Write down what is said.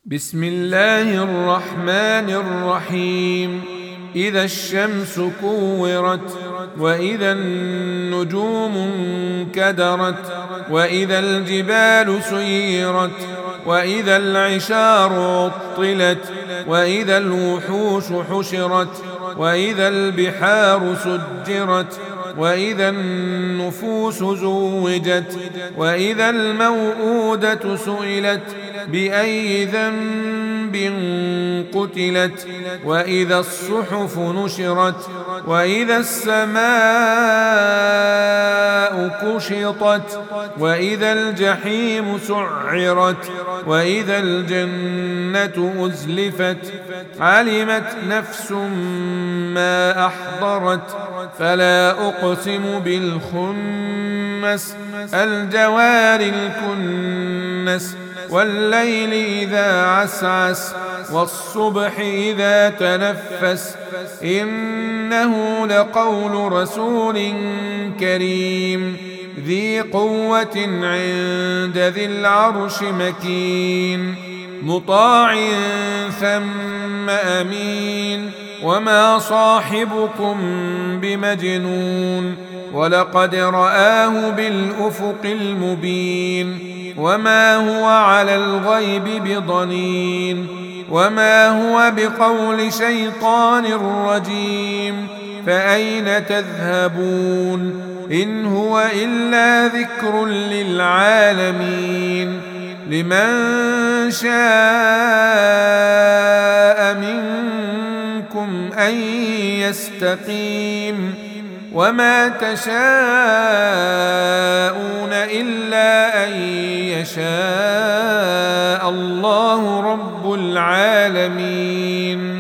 بسم الله الرحمن الرحيم. إذا الشمس كورت، وإذا النجوم انكدرت، وإذا الجبال سيرت، وإذا العشار عطلت، وإذا الوحوش حشرت، وإذا البحار سجرت، وإذا النفوس زوجت، وإذا الموءودة سئلت بأي ذنب قتلت، وإذا الصحف نشرت، وإذا السماء كشطت، وإذا الجحيم سعرت، وإذا الجنة أزلفت. علمت نفس ما أحضرت. فلا أقسم بالخنس، الجوار الكنس، والليل إذا عسعس، والصبح إذا تنفس. إنه لقول رسول كريم ذي قوة عند ذي العرش مكين، مطاع ثم أمين. وما صاحبكم بمجنون، ولقد رآه بالأفق المبين. وما هو على الغيب بضنين، وما هو بقول شيطان رجيم. فأين تذهبون؟ إن هو إلا ذكر للعالمين. لمن شاء منكم أن يستقيم. وما تشاءون إلا أن يشاء الله رب العالمين.